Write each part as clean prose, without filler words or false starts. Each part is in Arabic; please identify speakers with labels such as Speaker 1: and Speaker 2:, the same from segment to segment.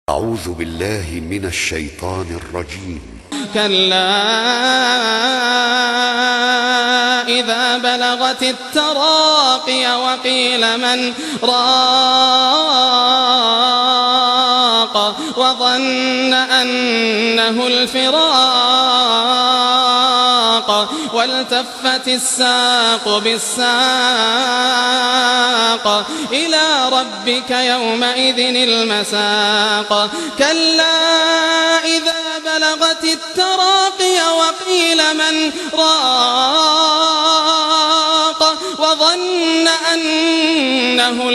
Speaker 1: أعوذ بالله من الشيطان الرجيم.
Speaker 2: كلا إذا بلغت التراقي وقيل من راق وظن أنه الفراق والتفت الساق بالساق إلى ربك يومئذ المساق كلا إذا بلغت التراقي وقيل من راق وظن أنه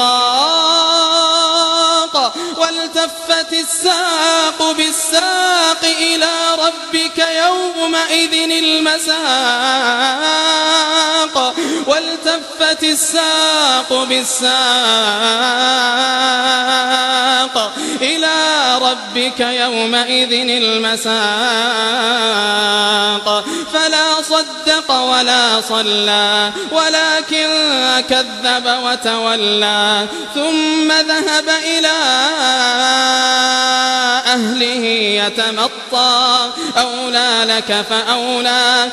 Speaker 2: الفراق والتفت الساق بالساق إلى ربك يومئذ المساق والتفت الساق بالساق إلى ربك يومئذ المساق فلا صدق ولا صلى ولكن كذب وتولى ثم ذهب إلى أهله يتمطى أولى لك فأولى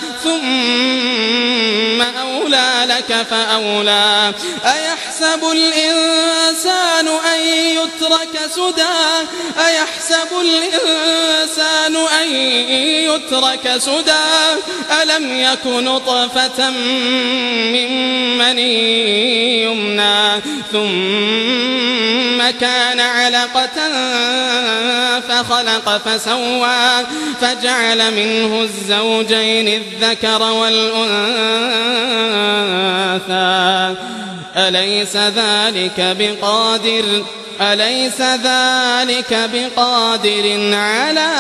Speaker 2: ثم أولى لك فأولى أيحسب الإنسان أن يترك سدى أيحسب الإنسان أن يترك سدى ألم يك نطفة من مني يمنى ثم كان علقة فخلق فسوى فجعل منه الزوجين الذكر والأنثى أليس ذلك بقادر على